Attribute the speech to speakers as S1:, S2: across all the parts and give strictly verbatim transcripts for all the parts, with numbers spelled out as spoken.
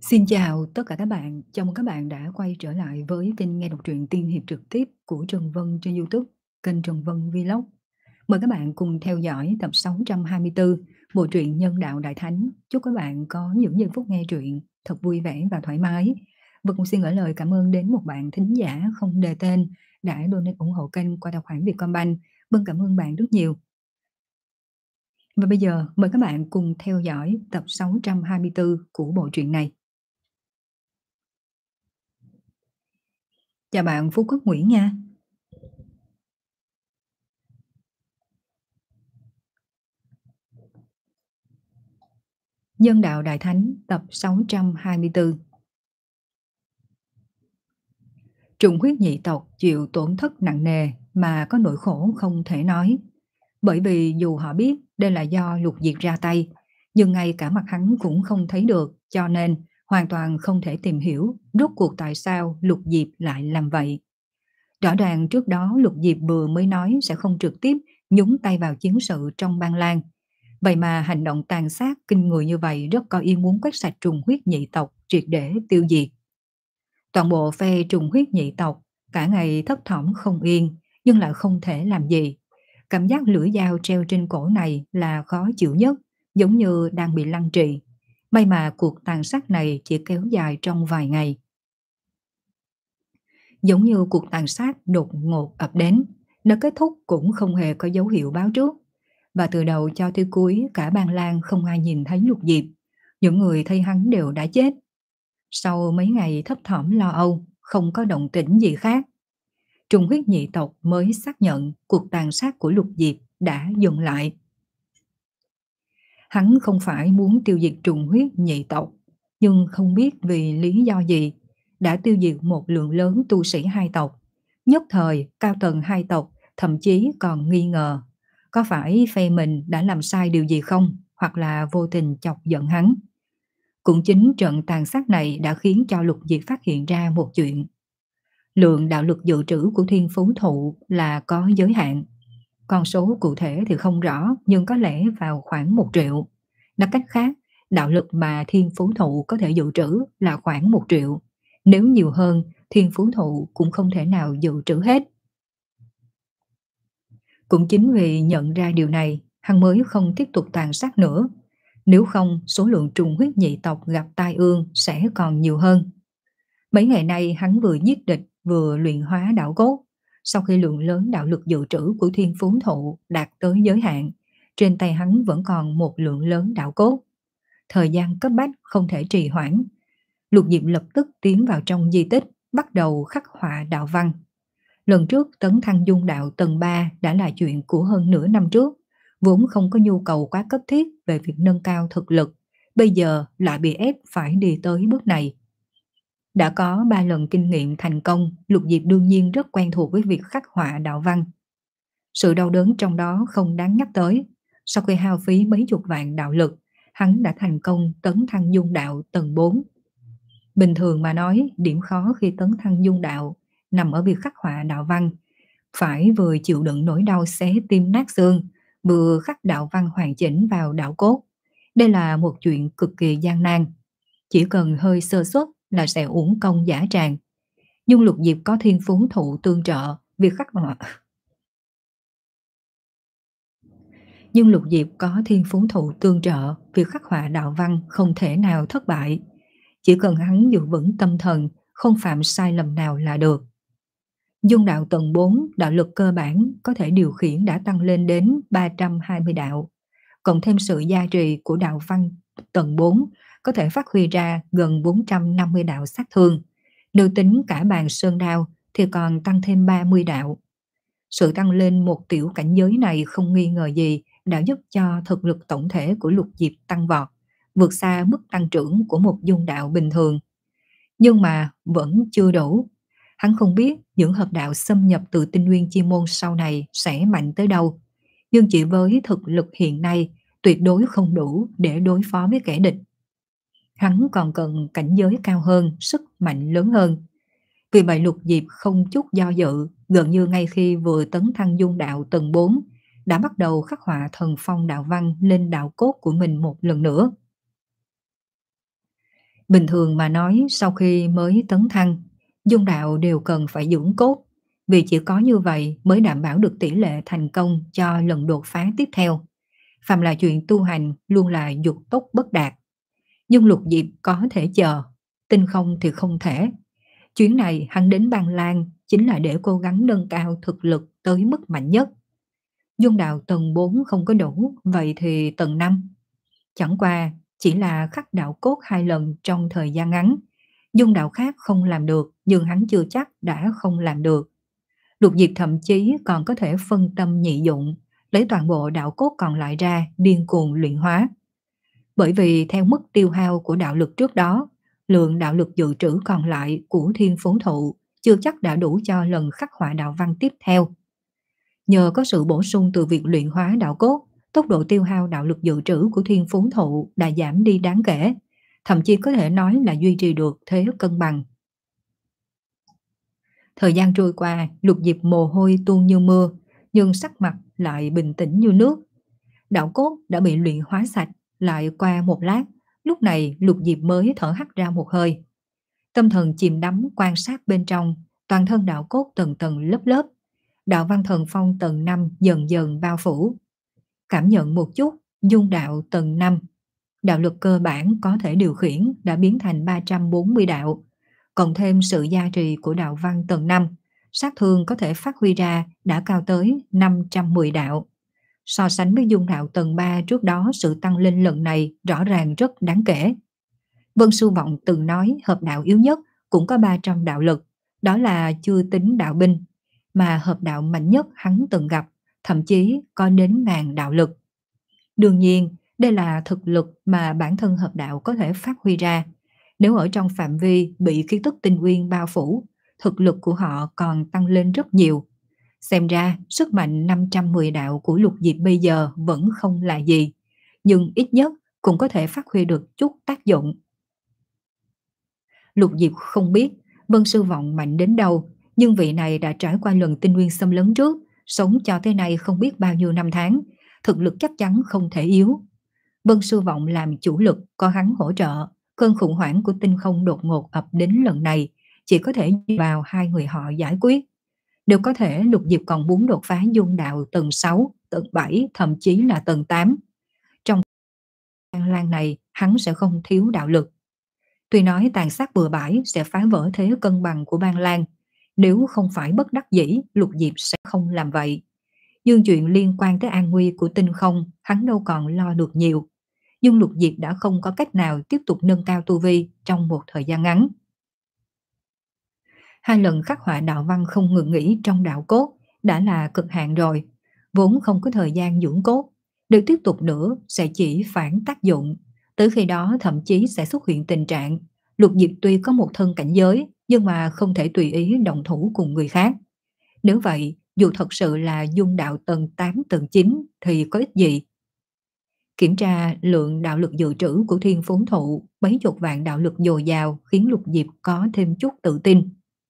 S1: Xin chào tất cả các bạn, chào mừng các bạn đã quay trở lại với kênh nghe đọc truyện tiên hiệp trực tiếp của Trần Vân trên YouTube, kênh Trần Vân Vlog. Mời các bạn cùng theo dõi tập sáu trăm hai mươi tư bộ truyện Nhân đạo Đại Thánh. Chúc các bạn có những giây phút nghe truyện thật vui vẻ và thoải mái. Và cũng xin gửi lời cảm ơn đến một bạn thính giả không đề tên đã donate ủng hộ kênh qua tài khoản Vietcombank. Vâng, cảm ơn bạn rất nhiều. Và bây giờ mời các bạn cùng theo dõi tập sáu trăm hai mươi tư của bộ truyện này. Chào bạn Phú Quốc Nguyễn nha. Nhân đạo Đại Thánh tập sáu trăm hai mươi tư. Trùng huyết nhị tộc chịu tổn thất nặng nề mà có nỗi khổ không thể nói. Bởi vì dù họ biết đây là do Lục Diệp ra tay, nhưng ngay cả mặt hắn cũng không thấy được, cho nên hoàn toàn không thể tìm hiểu rốt cuộc tại sao Lục Diệp lại làm vậy. Rõ ràng trước đó Lục Diệp vừa mới nói sẽ không trực tiếp nhúng tay vào chiến sự trong Ban Lan. Vậy mà hành động tàn sát kinh người như vậy rất có ý muốn quét sạch trùng huyết nhị tộc triệt để tiêu diệt. Toàn bộ phe trùng huyết nhị tộc cả ngày thấp thỏm không yên nhưng lại không thể làm gì. Cảm giác lưỡi dao treo trên cổ này là khó chịu nhất, giống như đang bị lăng trì. May mà cuộc tàn sát này chỉ kéo dài trong vài ngày. Giống như cuộc tàn sát đột ngột ập đến, nó kết thúc cũng không hề có dấu hiệu báo trước. Và từ đầu cho tới cuối cả Ban Lan không ai nhìn thấy Lục Diệp. Những người thấy hắn đều đã chết. Sau mấy ngày thấp thỏm lo âu, không có động tĩnh gì khác, trùng huyết nhị tộc mới xác nhận cuộc tàn sát của Lục Diệp đã dừng lại. Hắn không phải muốn tiêu diệt trùng huyết nhị tộc, nhưng không biết vì lý do gì đã tiêu diệt một lượng lớn tu sĩ hai tộc. Nhất thời cao tầng hai tộc thậm chí còn nghi ngờ có phải phe mình đã làm sai điều gì không, hoặc là vô tình chọc giận hắn. Cũng chính trận tàn sát này đã khiến cho Lục Diệp phát hiện ra một chuyện. Lượng đạo lực dự trữ của Thiên Phú Thụ là có giới hạn. Con số cụ thể thì không rõ, nhưng có lẽ vào khoảng một triệu. Nói cách khác, đạo lực mà Thiên Phú Thụ có thể dự trữ là khoảng một triệu. Nếu nhiều hơn, Thiên Phú Thụ cũng không thể nào dự trữ hết. Cũng chính vì nhận ra điều này, hắn mới không tiếp tục tàn sát nữa. Nếu không, số lượng trùng huyết nhị tộc gặp tai ương sẽ còn nhiều hơn. Mấy ngày nay hắn vừa giết địch vừa luyện hóa đạo cốt. Sau khi lượng lớn đạo lực dự trữ của Thiên Phú Thụ đạt tới giới hạn, trên tay hắn vẫn còn một lượng lớn đạo cốt. Thời gian cấp bách không thể trì hoãn. Lục Diệp lập tức tiến vào trong di tích, bắt đầu khắc họa đạo văn. Lần trước tấn thăng dung đạo tầng ba đã là chuyện của hơn nửa năm trước, vốn không có nhu cầu quá cấp thiết về việc nâng cao thực lực, bây giờ lại bị ép phải đi tới bước này. Đã có ba lần kinh nghiệm thành công, Lục Diệp đương nhiên rất quen thuộc với việc khắc họa đạo văn. Sự đau đớn trong đó không đáng nhắc tới. Sau khi hao phí mấy chục vạn đạo lực, hắn đã thành công tấn thăng dung đạo tầng bốn. Bình thường mà nói, điểm khó khi tấn thăng dung đạo nằm ở việc khắc họa đạo văn. Phải vừa chịu đựng nỗi đau xé tim nát xương, vừa khắc đạo văn hoàn chỉnh vào đạo cốt. Đây là một chuyện cực kỳ gian nan. Chỉ cần hơi sơ suất là sẽ uổng công dã tràng. Nhưng Lục Diệp có Thiên Phú Thụ tương trợ, việc khắc họa Nhưng Lục Diệp có Thiên Phú Thụ tương trợ, việc khắc họa đạo văn không thể nào thất bại. Chỉ cần hắn giữ vững tâm thần, không phạm sai lầm nào là được. Dung đạo tầng bốn, đạo lực cơ bản có thể điều khiển đã tăng lên đến ba trăm hai mươi đạo. Cộng thêm sự gia trì của đạo văn tầng bốn, có thể phát huy ra gần bốn trăm năm mươi đạo sát thương. Nếu tính cả bàn sơn đao thì còn tăng thêm ba mươi đạo. Sự tăng lên một tiểu cảnh giới này không nghi ngờ gì đã giúp cho thực lực tổng thể của Lục Diệp tăng vọt, vượt xa mức tăng trưởng của một dung đạo bình thường. Nhưng mà vẫn chưa đủ. Hắn không biết những hợp đạo xâm nhập từ tinh nguyên chi môn sau này sẽ mạnh tới đâu. Nhưng chỉ với thực lực hiện nay, tuyệt đối không đủ để đối phó với kẻ địch. Hắn còn cần cảnh giới cao hơn, sức mạnh lớn hơn. Vì vậy Lục Diệp không chút do dự, gần như ngay khi vừa tấn thăng dung đạo tầng bốn, đã bắt đầu khắc họa thần phong đạo văn lên đạo cốt của mình một lần nữa. Bình thường mà nói, sau khi mới tấn thăng, dung đạo đều cần phải dưỡng cốt, vì chỉ có như vậy mới đảm bảo được tỷ lệ thành công cho lần đột phá tiếp theo. Phàm là chuyện tu hành luôn là dục tốc bất đạt. Nhưng Lục Diệp có thể chờ, Tinh Không thì không thể. Chuyến này hắn đến Ban Lan chính là để cố gắng nâng cao thực lực tới mức mạnh nhất. Dung đạo tầng bốn không có đủ, vậy thì tầng năm. Chẳng qua chỉ là khắc đạo cốt hai lần trong thời gian ngắn. Dung đạo khác không làm được, nhưng hắn chưa chắc đã không làm được. Lục Diệp thậm chí còn có thể phân tâm nhị dụng, lấy toàn bộ đạo cốt còn lại ra điên cuồng luyện hóa. Bởi vì theo mức tiêu hao của đạo lực trước đó, lượng đạo lực dự trữ còn lại của thiên phú thụ chưa chắc đã đủ cho lần khắc họa đạo văn tiếp theo. Nhờ có sự bổ sung từ việc luyện hóa đạo cốt, tốc độ tiêu hao đạo lực dự trữ của thiên phú thụ đã giảm đi đáng kể, thậm chí có thể nói là duy trì được thế cân bằng. Thời gian trôi qua, Lục Diệp mồ hôi tuôn như mưa, nhưng sắc mặt lại bình tĩnh như nước. Đạo cốt đã bị luyện hóa sạch, lại qua một lát, lúc này Lục Diệp mới thở hắt ra một hơi. Tâm thần chìm đắm quan sát bên trong, toàn thân đạo cốt tầng tầng lớp lớp. Đạo văn thần phong tầng năm dần dần bao phủ. Cảm nhận một chút, dung đạo tầng năm. Đạo lực cơ bản có thể điều khiển đã biến thành ba trăm bốn mươi đạo. Cộng thêm sự gia trì của đạo văn tầng năm, sát thương có thể phát huy ra đã cao tới năm trăm mười đạo. So sánh với dung đạo tầng ba trước đó, sự tăng lên lần này rõ ràng rất đáng kể. Vân Sư Vọng từng nói hợp đạo yếu nhất cũng có ba trăm đạo lực, đó là chưa tính đạo binh, mà hợp đạo mạnh nhất hắn từng gặp, thậm chí có đến ngàn đạo lực. Đương nhiên, đây là thực lực mà bản thân hợp đạo có thể phát huy ra. Nếu ở trong phạm vi bị khí tức tinh nguyên bao phủ, thực lực của họ còn tăng lên rất nhiều. Xem ra, sức mạnh năm trăm mười đạo của Lục Diệp bây giờ vẫn không là gì, nhưng ít nhất cũng có thể phát huy được chút tác dụng. Lục Diệp không biết Vân Sư Vọng mạnh đến đâu, nhưng vị này đã trải qua lần tinh nguyên xâm lấn trước, sống cho thế này không biết bao nhiêu năm tháng, thực lực chắc chắn không thể yếu. Vân Sư Vọng làm chủ lực, có hắn hỗ trợ, cơn khủng hoảng của tinh không đột ngột ập đến lần này, chỉ có thể vào hai người họ giải quyết. Nếu có thể, Lục Diệp còn muốn đột phá dung đạo tầng sáu, tầng bảy, thậm chí là tầng tám. Trong An Lan này, hắn sẽ không thiếu đạo lực. Tuy nói tàn sát bừa bãi sẽ phá vỡ thế cân bằng của Ban Lan, nếu không phải bất đắc dĩ, Lục Diệp sẽ không làm vậy. Nhưng chuyện liên quan tới an nguy của tinh không, hắn đâu còn lo được nhiều. Nhưng Lục Diệp đã không có cách nào tiếp tục nâng cao tu vi trong một thời gian ngắn. Hai lần khắc họa đạo văn không ngừng nghỉ trong đạo cốt đã là cực hạn rồi, vốn không có thời gian dưỡng cốt. Nếu tiếp tục nữa sẽ chỉ phản tác dụng, tới khi đó thậm chí sẽ xuất hiện tình trạng Lục Diệp tuy có một thân cảnh giới nhưng mà không thể tùy ý động thủ cùng người khác. Nếu vậy, dù thật sự là dung đạo tầng tám tầng chín thì có ích gì? Kiểm tra lượng đạo lực dự trữ của thiên phú thụ, mấy chục vạn đạo lực dồi dào khiến Lục Diệp có thêm chút tự tin.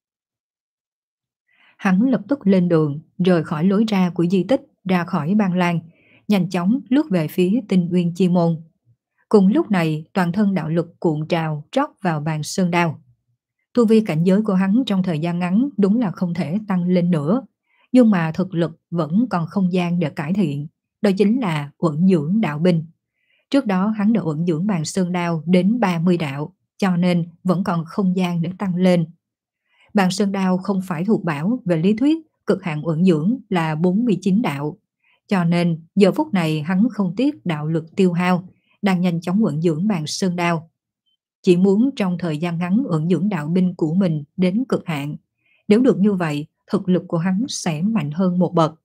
S1: Hắn lập tức lên đường, rời khỏi lối ra của di tích, ra khỏi Ban Lan, nhanh chóng lướt về phía Tinh Uyên Chi Môn. Cùng lúc này, toàn thân đạo lực cuộn trào trót vào bàn sơn đao. Tu vi cảnh giới của hắn trong thời gian ngắn đúng là không thể tăng lên nữa, nhưng mà thực lực vẫn còn không gian để cải thiện, đó chính là uẩn dưỡng đạo binh. Trước đó hắn đã uẩn dưỡng bàn sơn đao đến ba mươi đạo, cho nên vẫn còn không gian để tăng lên. Bàn sơn đao không phải thuộc bảo, về lý thuyết cực hạn uẩn dưỡng là bốn mươi chín đạo, cho nên giờ phút này hắn không tiếc đạo lực tiêu hao, đang nhanh chóng uẩn dưỡng bàn sơn đao. Chỉ muốn trong thời gian ngắn uẩn dưỡng đạo binh của mình đến cực hạn. Nếu được như vậy, thực lực của hắn sẽ mạnh hơn một bậc.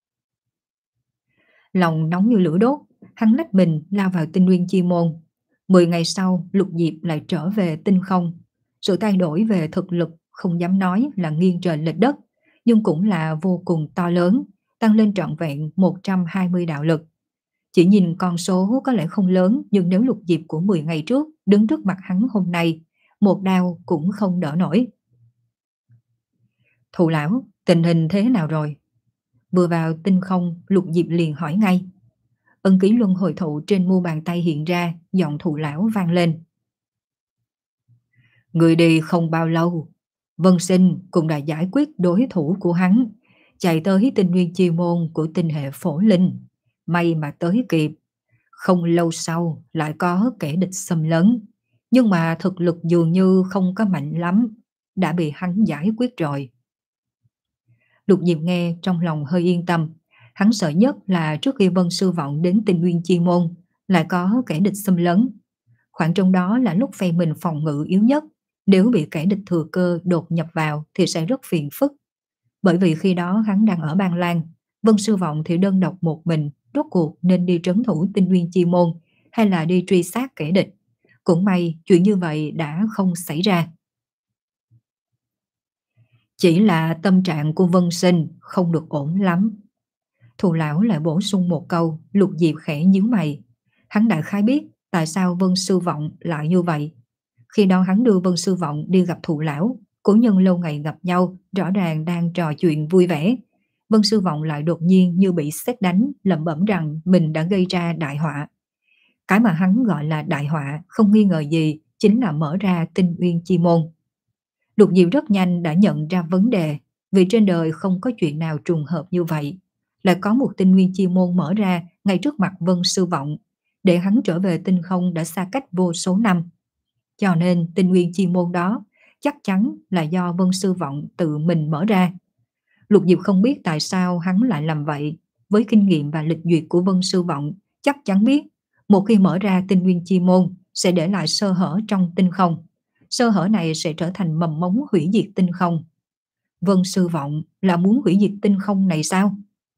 S1: Lòng nóng như lửa đốt, hắn lách mình lao vào Tinh Nguyên Chi Môn. Mười ngày sau, Lục Diệp lại trở về tinh không. Sự thay đổi về thực lực không dám nói là nghiêng trời lệch đất, nhưng cũng là vô cùng to lớn, tăng lên trọn vẹn một trăm hai mươi đạo lực. Chỉ nhìn con số có lẽ không lớn, nhưng nếu Lục Diệp của mười ngày trước đứng trước mặt hắn hôm nay, một đao cũng không đỡ nổi. Thụ lão, tình hình thế nào rồi? Vừa vào tinh không, Lục Diệp liền hỏi ngay. Ân ký luân hồi thụ trên mu bàn tay hiện ra, giọng Thụ lão vang lên. Người đi không bao lâu, Vân Sinh cũng đã giải quyết đối thủ của hắn, chạy tới tinh nguyên chi môn của tinh hệ Phổ Linh. May mà tới kịp, không lâu sau lại có kẻ địch xâm lấn, nhưng mà thực lực dường như không có mạnh lắm, đã bị hắn giải quyết rồi. Lục Diệp nghe trong lòng hơi yên tâm, hắn sợ nhất là trước khi Vân Sư Vọng đến tinh nguyên chi môn lại có kẻ địch xâm lấn. Khoảng trong đó là lúc phe mình phòng ngự yếu nhất, nếu bị kẻ địch thừa cơ đột nhập vào thì sẽ rất phiền phức. Bởi vì khi đó hắn đang ở Ban Lan, Vân Sư Vọng thì đơn độc một mình, rốt cuộc nên đi trấn thủ tinh nguyên chi môn hay là đi truy sát kẻ địch. Cũng may chuyện như vậy đã không xảy ra. Chỉ là tâm trạng của Vân Sinh không được ổn lắm. Thù lão lại bổ sung một câu, Lục Diệp khẽ nhíu mày. Hắn đại khái biết tại sao Vân Sư Vọng lại như vậy. Khi đó hắn đưa Vân Sư Vọng đi gặp thù lão, cố nhân lâu ngày gặp nhau, rõ ràng đang trò chuyện vui vẻ. Vân Sư Vọng lại đột nhiên như bị sét đánh, lẩm bẩm rằng mình đã gây ra đại họa. Cái mà hắn gọi là đại họa không nghi ngờ gì chính là mở ra tinh uyên chi môn. Lục Diệu rất nhanh đã nhận ra vấn đề, vì trên đời không có chuyện nào trùng hợp như vậy. Lại có một tinh nguyên chi môn mở ra ngay trước mặt Vân Sư Vọng, để hắn trở về tinh không đã xa cách vô số năm. Cho nên tinh nguyên chi môn đó chắc chắn là do Vân Sư Vọng tự mình mở ra. Lục Diệp không biết tại sao hắn lại làm vậy. Với kinh nghiệm và lịch duyệt của Vân Sư Vọng, chắc chắn biết một khi mở ra tinh nguyên chi môn sẽ để lại sơ hở trong tinh không. Sơ hở này sẽ trở thành mầm mống hủy diệt tinh không. Vân Sư Vọng là muốn hủy diệt tinh không này sao?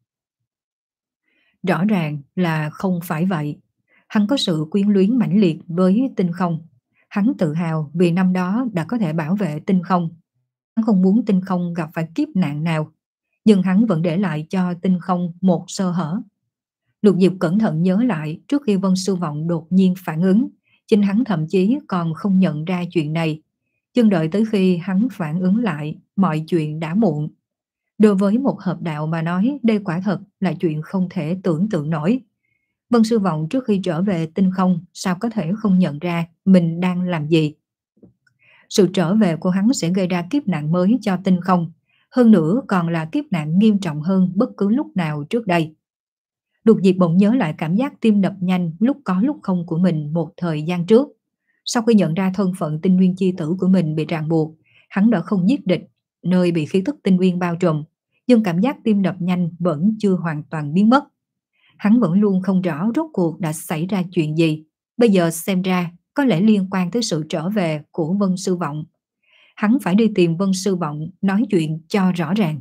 S1: Rõ ràng là không phải vậy. Hắn có sự quyến luyến mãnh liệt với tinh không. Hắn tự hào vì năm đó đã có thể bảo vệ tinh không. Hắn không muốn tinh không gặp phải kiếp nạn nào, nhưng hắn vẫn để lại cho tinh không một sơ hở. Lục Diệp cẩn thận nhớ lại trước khi Vân Sư Vọng đột nhiên phản ứng, chính hắn thậm chí còn không nhận ra chuyện này. Nhưng đợi tới khi hắn phản ứng lại, mọi chuyện đã muộn. Đối với một hợp đạo mà nói, đây quả thật là chuyện không thể tưởng tượng nổi. Vân Sư Vọng trước khi trở về tinh không sao có thể không nhận ra mình đang làm gì. Sự trở về của hắn sẽ gây ra kiếp nạn mới cho tinh không, hơn nữa còn là kiếp nạn nghiêm trọng hơn bất cứ lúc nào trước đây. Lục Diệp bỗng nhớ lại cảm giác tim đập nhanh lúc có lúc không của mình một thời gian trước. Sau khi nhận ra thân phận tinh nguyên chi tử của mình bị ràng buộc, hắn đã không giết địch, nơi bị khí tức tinh nguyên bao trùm, nhưng cảm giác tim đập nhanh vẫn chưa hoàn toàn biến mất. Hắn vẫn luôn không rõ rốt cuộc đã xảy ra chuyện gì. Bây giờ xem ra có lẽ liên quan tới sự trở về của Vân Sư Vọng. Hắn phải đi tìm Vân Sư Vọng nói chuyện cho rõ ràng.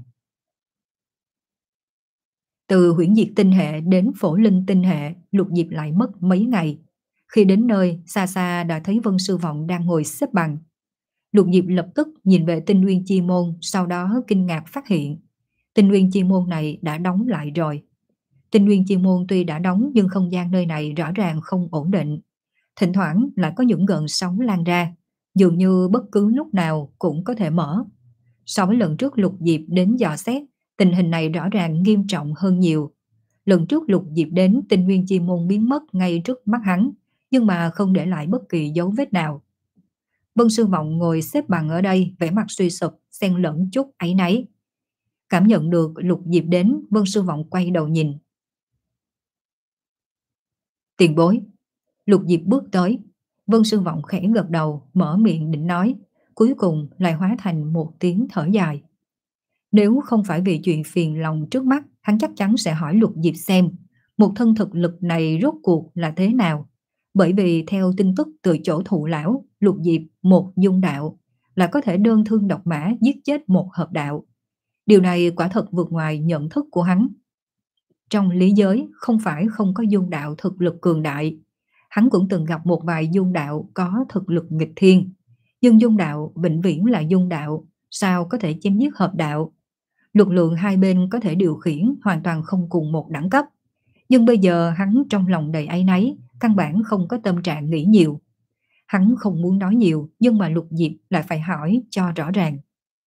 S1: Từ Huyễn Diệt tinh hệ đến Phổ Linh tinh hệ, Lục Diệp lại mất mấy ngày. Khi đến nơi, xa xa đã thấy Vân Sư Vọng đang ngồi xếp bằng. Lục Diệp lập tức nhìn về tinh nguyên chi môn, sau đó kinh ngạc phát hiện tinh nguyên chi môn này đã đóng lại rồi. Tinh nguyên chi môn tuy đã đóng nhưng không gian nơi này rõ ràng không ổn định. Thỉnh thoảng lại có những gợn sóng lan ra, dường như bất cứ lúc nào cũng có thể mở. So với lần trước Lục Diệp đến dò xét, tình hình này rõ ràng nghiêm trọng hơn nhiều. Lần trước Lục Diệp đến, tinh nguyên chi môn biến mất ngay trước mắt hắn, nhưng mà không để lại bất kỳ dấu vết nào. Vân Sư Vọng ngồi xếp bằng ở đây, vẻ mặt suy sụp, xen lẫn chút áy náy. Cảm nhận được Lục Diệp đến, Vân Sư Vọng quay đầu nhìn. Tiền bối. Lục Diệp bước tới. Vân Sư Vọng khẽ gật đầu, mở miệng định nói, cuối cùng lại hóa thành một tiếng thở dài. Nếu không phải vì chuyện phiền lòng trước mắt, hắn chắc chắn sẽ hỏi Lục Diệp xem một thân thực lực này rốt cuộc là thế nào. Bởi vì theo tin tức từ chỗ thụ lão, Lục Diệp một dung đạo là có thể đơn thương độc mã giết chết một hợp đạo. Điều này quả thật vượt ngoài nhận thức của hắn. Trong lý giới không phải không có dung đạo thực lực cường đại. Hắn cũng từng gặp một vài dung đạo có thực lực nghịch thiên. Nhưng dung đạo vĩnh viễn là dung đạo, sao có thể chém giết hợp đạo. Lực lượng hai bên có thể điều khiển hoàn toàn không cùng một đẳng cấp. Nhưng bây giờ hắn trong lòng đầy áy náy, căn bản không có tâm trạng nghĩ nhiều. Hắn không muốn nói nhiều, nhưng mà Lục Diệp lại phải hỏi cho rõ ràng.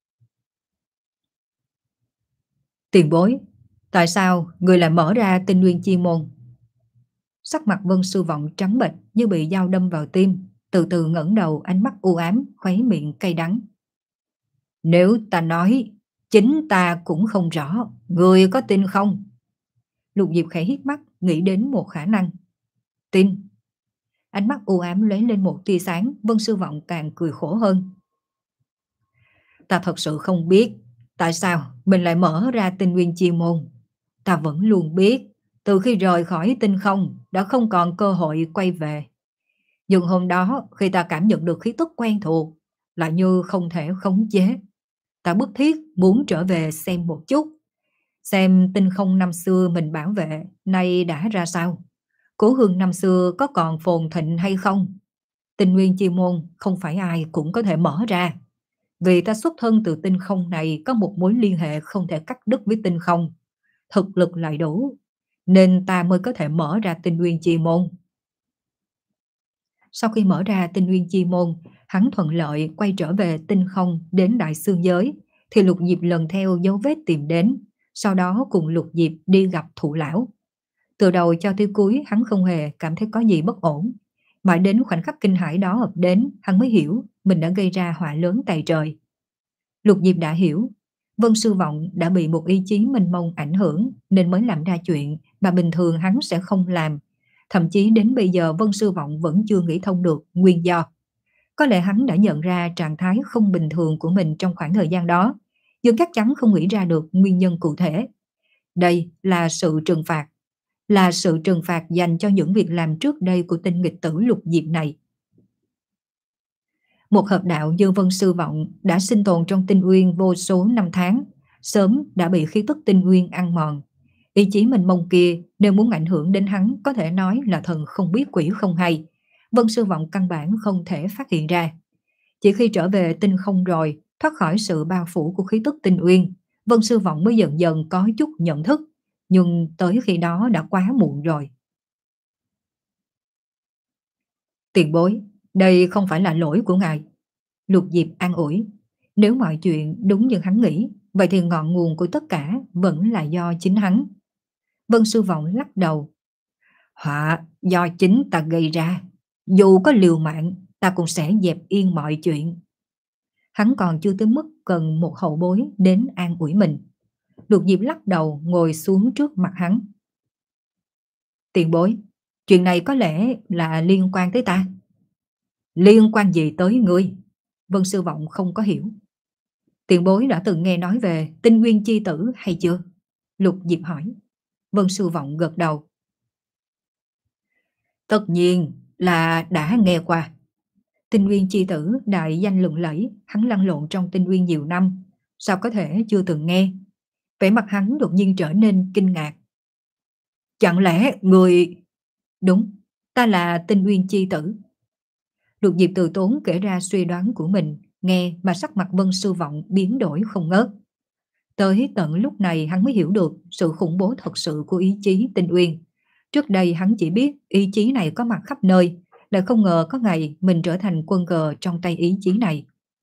S1: Tiền bối, tại sao người lại mở ra tinh nguyên chi môn? Sắc mặt Vân Sư Vọng trắng bệch như bị dao đâm vào tim. từ từ ngẩng đầu, ánh mắt u ám, khóe miệng cay đắng. Nếu ta nói, chính ta cũng không rõ, người có tin không? Lục Diệp khẽ hít mắt, nghĩ đến một khả năng. Tin. Ánh mắt u ám lóe lên một tia sáng, Vân Sư Vọng càng cười khổ hơn. Ta thật sự không biết tại sao mình lại mở ra tinh nguyên chi môn. Ta vẫn luôn biết, từ khi rời khỏi tinh không đã không còn cơ hội quay về. Nhưng hôm đó khi ta cảm nhận được khí tức quen thuộc, lại như không thể khống chế. Ta bức thiết muốn trở về xem một chút, xem tinh không năm xưa mình bảo vệ nay đã ra sao. Cố hương năm xưa có còn phồn thịnh hay không? Tinh nguyên chi môn không phải ai cũng có thể mở ra. Vì ta xuất thân từ tinh không này có một mối liên hệ không thể cắt đứt với tinh không. Thực lực lại đủ, nên ta mới có thể mở ra tinh nguyên chi môn. Sau khi mở ra tinh nguyên chi môn, hắn thuận lợi quay trở về tinh không đến đại xương giới, thì Lục Diệp lần theo dấu vết tìm đến, sau đó cùng Lục Diệp đi gặp Thụ lão. Từ đầu cho tới cuối hắn không hề cảm thấy có gì bất ổn, mãi đến khoảnh khắc kinh hãi đó ập đến, hắn mới hiểu mình đã gây ra họa lớn tày trời. Lục Diệp đã hiểu, Vân Sư Vọng đã bị một ý chí mênh mông ảnh hưởng nên mới làm ra chuyện mà bình thường hắn sẽ không làm. Thậm chí đến bây giờ Vân Sư Vọng vẫn chưa nghĩ thông được nguyên do. Có lẽ hắn đã nhận ra trạng thái không bình thường của mình trong khoảng thời gian đó, nhưng chắc chắn không nghĩ ra được nguyên nhân cụ thể. Đây là sự trừng phạt, là sự trừng phạt dành cho những việc làm trước đây của tên nghịch tử Lục Diệp này. Một hợp đạo như Vân Sư Vọng đã sinh tồn trong tinh uyên vô số năm tháng, sớm đã bị khí tức tinh uyên ăn mòn. Ý chí mình mông kia nếu muốn ảnh hưởng đến hắn có thể nói là thần không biết quỷ không hay. Vân Sư Vọng căn bản không thể phát hiện ra. Chỉ khi trở về tinh không rồi, thoát khỏi sự bao phủ của khí tức tinh uyên, Vân Sư Vọng mới dần dần có chút nhận thức, nhưng tới khi đó đã quá muộn rồi. Tiền bối, đây không phải là lỗi của ngài. Lục Diệp an ủi. Nếu mọi chuyện đúng như hắn nghĩ, vậy thì ngọn nguồn của tất cả vẫn là do chính hắn. Vân Sư Vọng lắc đầu. Họa do chính ta gây ra. Dù có liều mạng, ta cũng sẽ dẹp yên mọi chuyện. Hắn còn chưa tới mức cần một hậu bối đến an ủi mình. Lục Diệp lắc đầu ngồi xuống trước mặt hắn. Tiền bối, chuyện này có lẽ là liên quan tới ta. Liên quan gì tới ngươi? Vân Sư Vọng không có hiểu. Tiền bối đã từng nghe nói về tinh nguyên chi tử hay chưa? Lục Diệp hỏi. Vân Sư Vọng gật đầu. Tất nhiên là đã nghe qua. Tinh nguyên chi tử đại danh lừng lẫy, hắn lăn lộn trong tinh nguyên nhiều năm, sao có thể chưa từng nghe? Vẻ mặt hắn đột nhiên trở nên kinh ngạc. Chẳng lẽ người... Đúng, ta là tinh nguyên chi tử. Lục Diệp từ tốn kể ra suy đoán của mình, nghe mà sắc mặt Vân Sư Vọng biến đổi không ngớt. Tới tận lúc này hắn mới hiểu được sự khủng bố thật sự của ý chí tinh uyên. Trước đây hắn chỉ biết ý chí này có mặt khắp nơi, lại không ngờ có ngày mình trở thành quân cờ trong tay ý chí này.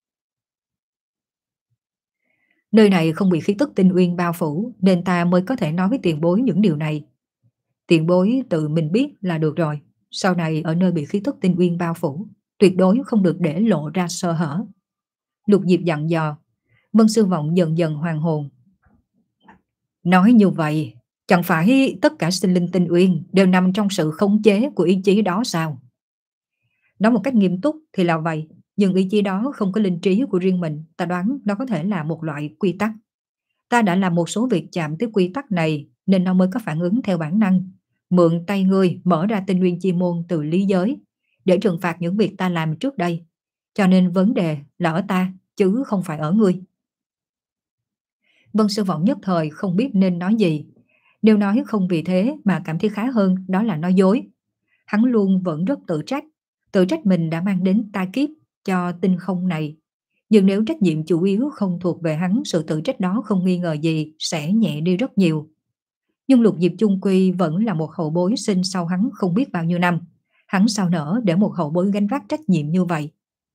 S1: Nơi này không bị khí tức tinh uyên bao phủ nên ta mới có thể nói với tiền bối những điều này. Tiền bối tự mình biết là được rồi. Sau này ở nơi bị khí tức tinh uyên bao phủ, tuyệt đối không được để lộ ra sơ hở. Lục Diệp dặn dò. Vân Sư Vọng dần dần hoàn hồn. Nói như vậy, chẳng phải tất cả sinh linh tinh uyên đều nằm trong sự khống chế của ý chí đó sao? Nói một cách nghiêm túc thì là vậy, nhưng ý chí đó không có linh trí của riêng mình, ta đoán nó có thể là một loại quy tắc. Ta đã làm một số việc chạm tới quy tắc này nên nó mới có phản ứng theo bản năng. Mượn tay ngươi mở ra tinh nguyên chi môn từ lý giới để trừng phạt những việc ta làm trước đây. Cho nên vấn đề là ở ta chứ không phải ở ngươi. Vân Sư Vọng nhất thời không biết nên nói gì. Nếu nói không vì thế mà cảm thấy khá hơn, đó là nói dối. Hắn luôn vẫn rất tự trách, tự trách mình đã mang đến tai kiếp cho tinh không này. Nhưng nếu trách nhiệm chủ yếu không thuộc về hắn, sự tự trách đó không nghi ngờ gì sẽ nhẹ đi rất nhiều. Nhưng Lục Diệp chung quy vẫn là một hậu bối sinh sau hắn không biết bao nhiêu năm. Hắn sao nỡ để một hậu bối gánh vác trách nhiệm như vậy?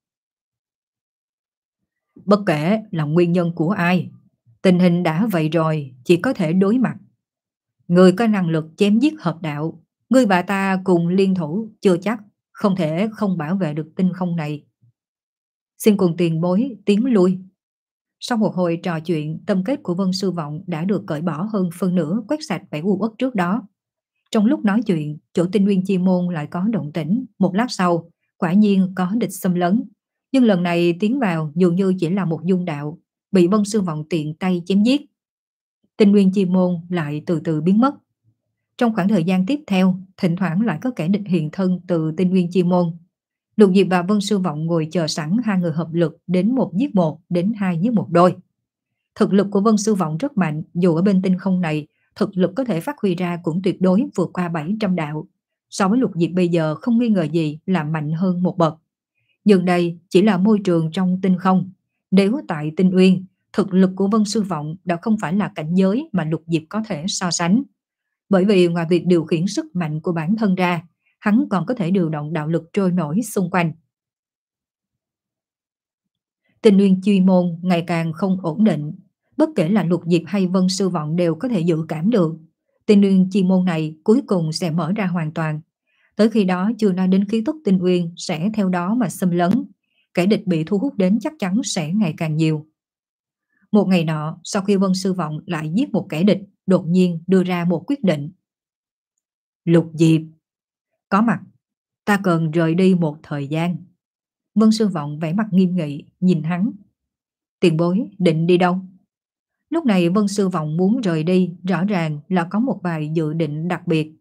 S1: Bất kể là nguyên nhân của ai, tình hình đã vậy rồi, chỉ có thể đối mặt. Người có năng lực chém giết hợp đạo, ngươi và ta cùng liên thủ chưa chắc không thể không bảo vệ được tinh không này. Xin cùng tiền bối tiến lui. Sau một hồi trò chuyện, tâm kết của Vân Sư Vọng đã được cởi bỏ hơn phân nửa, quét sạch vẻ u uất trước đó. Trong lúc nói chuyện, chỗ Tinh Nguyên Chi Môn lại có động tĩnh, một lát sau, quả nhiên có địch xâm lấn. Nhưng lần này tiến vào dường như chỉ là một dung đạo, bị Vân Sư Vọng tiện tay chém giết. Tinh Nguyên Chi Môn lại từ từ biến mất. Trong khoảng thời gian tiếp theo, thỉnh thoảng lại có kẻ địch hiện thân từ Tinh Nguyên Chi Môn. Lục Diệp và Vân Sư Vọng ngồi chờ sẵn hai người hợp lực đến một giết một, đến hai giết một đôi. Thực lực của Vân Sư Vọng rất mạnh, dù ở bên tinh không này, thực lực có thể phát huy ra cũng tuyệt đối vượt qua bảy trăm đạo. So với Lục Diệp bây giờ không nghi ngờ gì là mạnh hơn một bậc. Nhưng đây chỉ là môi trường trong tinh không. Nếu tại Tinh Uyên, thực lực của Vân Sư Vọng đã không phải là cảnh giới mà Lục Diệp có thể so sánh. Bởi vì ngoài việc điều khiển sức mạnh của bản thân ra, hắn còn có thể điều động đạo lực trôi nổi xung quanh. Tinh Nguyên Chi Môn ngày càng không ổn định. Bất kể là Lục Diệp hay Vân Sư Vọng đều có thể dự cảm được. Tinh Nguyên Chi Môn này cuối cùng sẽ mở ra hoàn toàn. Tới khi đó chưa nói đến khí tức Tinh Uyên sẽ theo đó mà xâm lấn. Kẻ địch bị thu hút đến chắc chắn sẽ ngày càng nhiều. Một ngày nọ, sau khi Vân Sư Vọng lại giết một kẻ địch, đột nhiên đưa ra một quyết định. Lục Diệp, có mặt, ta cần rời đi một thời gian. Vân Sư Vọng vẻ mặt nghiêm nghị, nhìn hắn. Tiền bối, định đi đâu? Lúc này Vân Sư Vọng muốn rời đi, rõ ràng là có một vài dự định đặc biệt.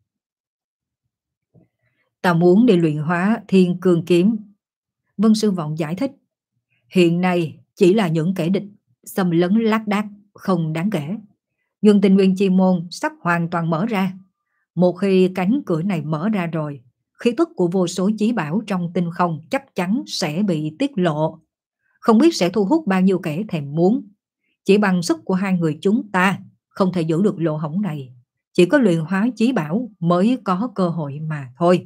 S1: Ta muốn đi luyện hóa Thiên Cương Kiếm. Vân Sư Vọng giải thích. Hiện nay chỉ là những kẻ địch xâm lấn lác đác, không đáng kể. Nhưng Tinh Nguyên Chi Môn sắp hoàn toàn mở ra. Một khi cánh cửa này mở ra rồi, khí tức của vô số chí bảo trong tinh không chắc chắn sẽ bị tiết lộ. Không biết sẽ thu hút bao nhiêu kẻ thèm muốn. Chỉ bằng sức của hai người chúng ta không thể giữ được lỗ hổng này. Chỉ có luyện hóa chí bảo mới có cơ hội mà thôi.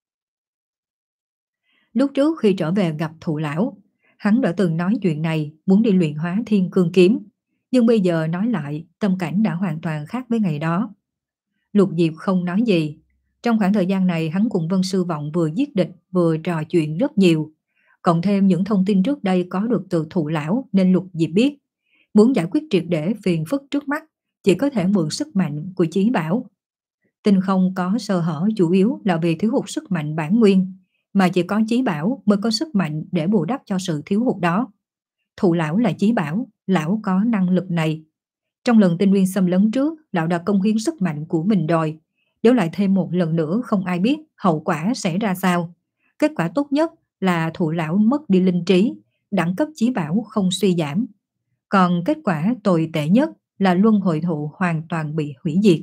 S1: Lúc trước khi trở về gặp Thụ Lão, hắn đã từng nói chuyện này, muốn đi luyện hóa Thiên Cương Kiếm. Nhưng bây giờ nói lại, tâm cảnh đã hoàn toàn khác với ngày đó. Lục Diệp không nói gì. Trong khoảng thời gian này hắn cùng Vân Sư Vọng vừa giết địch vừa trò chuyện rất nhiều. Cộng thêm những thông tin trước đây có được từ Thụ Lão nên Lục Diệp biết. Muốn giải quyết triệt để phiền phức trước mắt chỉ có thể mượn sức mạnh của chí bảo. Tinh không có sơ hở chủ yếu là vì thiếu hụt sức mạnh bản nguyên, mà chỉ có chí bảo mới có sức mạnh để bù đắp cho sự thiếu hụt đó. Thụ Lão là chí bảo, lão có năng lực này. Trong lần Tinh Nguyên xâm lấn trước, lão đã công hiến sức mạnh của mình rồi. Nếu lại thêm một lần nữa không ai biết hậu quả sẽ ra sao. Kết quả tốt nhất là Thụ Lão mất đi linh trí, đẳng cấp chí bảo không suy giảm. Còn kết quả tồi tệ nhất là luân hồi thụ hoàn toàn bị hủy diệt.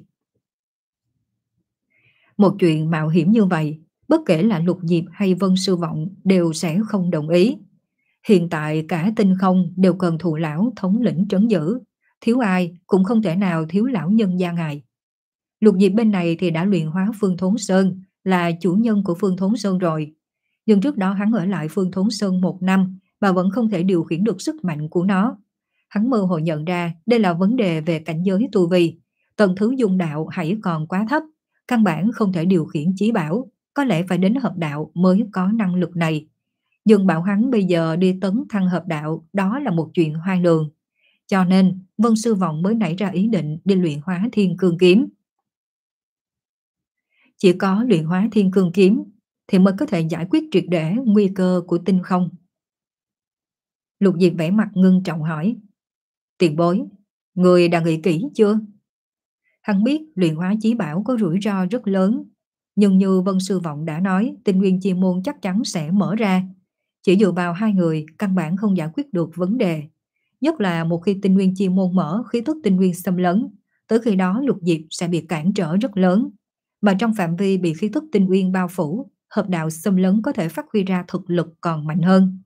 S1: Một chuyện mạo hiểm như vậy, bất kể là Lục Diệp hay Vân Sư Vọng đều sẽ không đồng ý. Hiện tại cả tinh không đều cần Thụ Lão thống lĩnh trấn giữ. Thiếu ai cũng không thể nào thiếu lão nhân gia ngài. Lục Diệp bên này thì đã luyện hóa Phương Thốn Sơn, là chủ nhân của Phương Thốn Sơn rồi. Nhưng trước đó hắn ở lại Phương Thốn Sơn một năm mà vẫn không thể điều khiển được sức mạnh của nó. Hắn mơ hồ nhận ra đây là vấn đề về cảnh giới tu vi. Tầng thứ dung đạo hãy còn quá thấp, căn bản không thể điều khiển chí bảo, có lẽ phải đến hợp đạo mới có năng lực này. Nhưng bảo hắn bây giờ đi tấn thăng hợp đạo, đó là một chuyện hoang đường. Cho nên Vân Sư Vọng mới nảy ra ý định đi luyện hóa Thiên Cương Kiếm. Chỉ có luyện hóa Thiên Cương Kiếm thì mới có thể giải quyết triệt để nguy cơ của tinh không. Lục Diệp vẻ mặt ngưng trọng hỏi. Tiền bối, người đã nghĩ kỹ chưa? Hắn biết luyện hóa chí bảo có rủi ro rất lớn. Nhưng như Vân Sư Vọng đã nói, Tinh Nguyên Chi Môn chắc chắn sẽ mở ra. Chỉ dựa vào hai người căn bản không giải quyết được vấn đề. Nhất là một khi Tinh Nguyên Chi Môn mở, khí tức Tinh Nguyên xâm lấn, tới khi đó Lục Diệp sẽ bị cản trở rất lớn. Mà trong phạm vi bị khí tức Tinh Nguyên bao phủ, hợp đạo xâm lấn có thể phát huy ra thực lực còn mạnh hơn.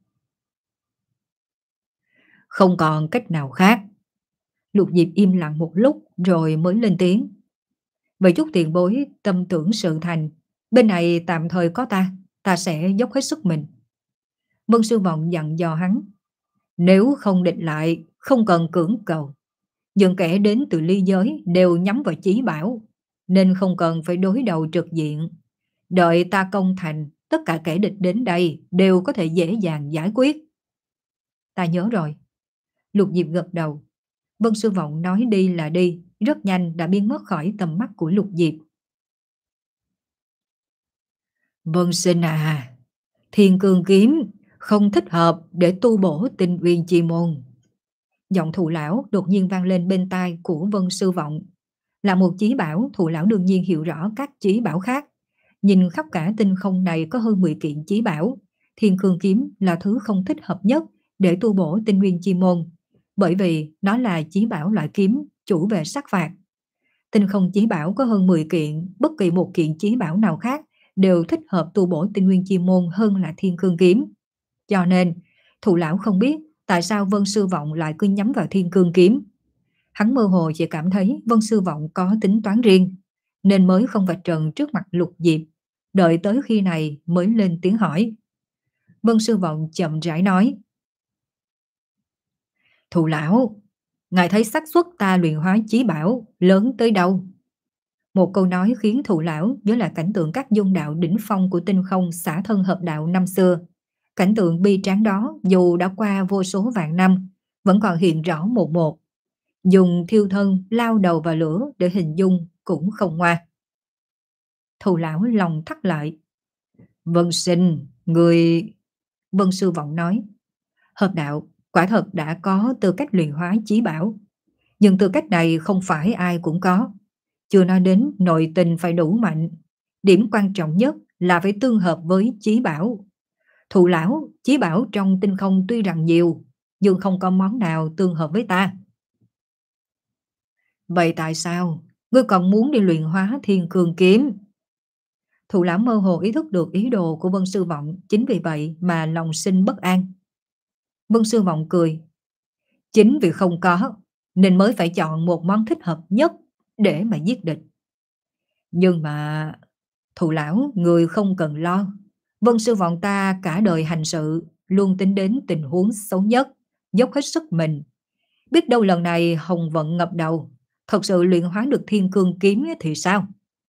S1: Không còn cách nào khác. Lục Diệp im lặng một lúc rồi mới lên tiếng. Vậy chút tiền bối tâm tưởng sự thành, bên này tạm thời có ta, ta sẽ dốc hết sức mình. Vân Sư Vọng dặn dò hắn. Nếu không địch lại, không cần cưỡng cầu. Những kẻ đến từ ly giới đều nhắm vào chí bảo, nên không cần phải đối đầu trực diện. Đợi ta công thành, tất cả kẻ địch đến đây đều có thể dễ dàng giải quyết. Ta nhớ rồi. Lục Diệp gật đầu. Vân Sư Vọng nói đi là đi, rất nhanh đã biến mất khỏi tầm mắt của Lục Diệp. Vân Sinh à, Thiên Cương Kiếm không thích hợp để tu bổ tinh nguyên chi môn. Giọng Thụ lão đột nhiên vang lên bên tai của Vân Sư Vọng. Là một chí bảo, Thụ lão đương nhiên hiểu rõ các chí bảo khác. Nhìn khắp cả tinh không này có hơn mười kiện chí bảo, Thiên Cương Kiếm là thứ không thích hợp nhất để tu bổ tinh nguyên chi môn, bởi vì nó là chí bảo loại kiếm chủ về sát phạt. Tinh không chí bảo có hơn mười kiện, bất kỳ một kiện chí bảo nào khác đều thích hợp tu bổ tinh nguyên chi môn hơn là Thiên Cương Kiếm. Cho nên, Thụ lão không biết tại sao Vân Sư Vọng lại cứ nhắm vào Thiên Cương Kiếm. Hắn mơ hồ chỉ cảm thấy Vân Sư Vọng có tính toán riêng, nên mới không vạch trần trước mặt Lục Diệp, đợi tới khi này mới lên tiếng hỏi. Vân Sư Vọng chậm rãi nói: Thụ lão, ngài thấy xác suất ta luyện hóa chí bảo lớn tới đâu? Một câu nói khiến Thụ lão nhớ lại cảnh tượng các dung đạo đỉnh phong của tinh không xả thân hợp đạo năm xưa. Cảnh tượng bi tráng đó dù đã qua vô số vạn năm, vẫn còn hiện rõ một một. Dùng thiêu thân lao đầu vào lửa để hình dung cũng không ngoa. Thù lão lòng thắt lại. Vân Sinh, người... Vân Sư Vọng nói: Hợp đạo quả thật đã có tư cách luyện hóa chí bảo, nhưng tư cách này không phải ai cũng có. Chưa nói đến nội tình phải đủ mạnh, điểm quan trọng nhất là phải tương hợp với chí bảo. Thụ lão, chí bảo trong tinh không tuy rằng nhiều, nhưng không có món nào tương hợp với ta. Vậy tại sao ngươi còn muốn đi luyện hóa Thiên Cương Kiếm? Thụ lão mơ hồ ý thức được ý đồ của Vân Sư Vọng, chính vì vậy mà lòng sinh bất an. Vân Sư Vọng cười. Chính vì không có, nên mới phải chọn một món thích hợp nhất để mà giết địch. Nhưng mà... Thụ lão, người không cần lo. Vân Sư Vọng ta cả đời hành sự luôn tính đến tình huống xấu nhất, dốc hết sức mình. Biết đâu lần này hồng vận ngập đầu, thật sự luyện hóa được Thiên Cương Kiếm thì sao?